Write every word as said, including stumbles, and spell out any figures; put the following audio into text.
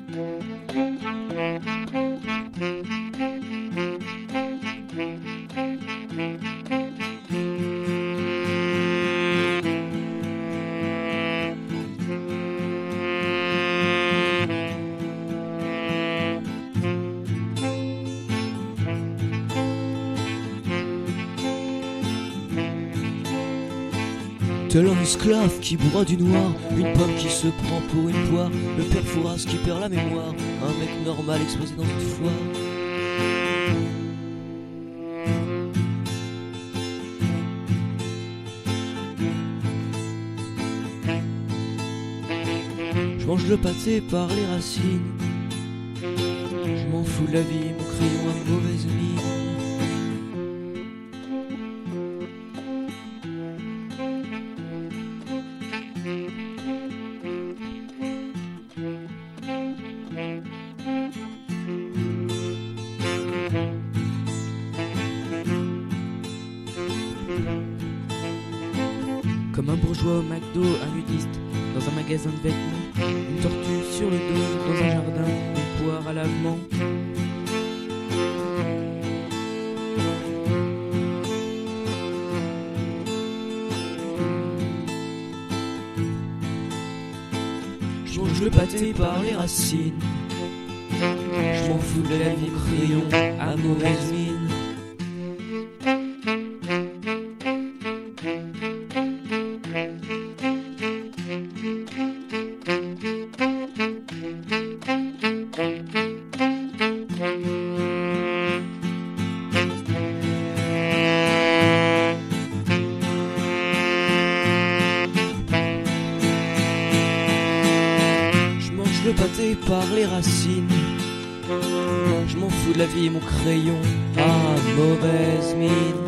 Tel un esclave qui boit du noir, une pomme qui se prend pour une poire, le père Fouras qui perd la mémoire, un mec normal exposé dans une foire. Je mange le pâté par les racines, je m'en fous de la vie, mon crayon a mauvaise mine. Comme un bourgeois au McDo, un nudiste dans un magasin de vêtements, une tortue sur le dos dans un jardin, une poire à lavement. Je mange le pâté par les racines, je m'en fous de la vie, crayon à mauvaise mine. Le pâté par les racines, je m'en fous de la vie, mon crayon a mauvaise mine.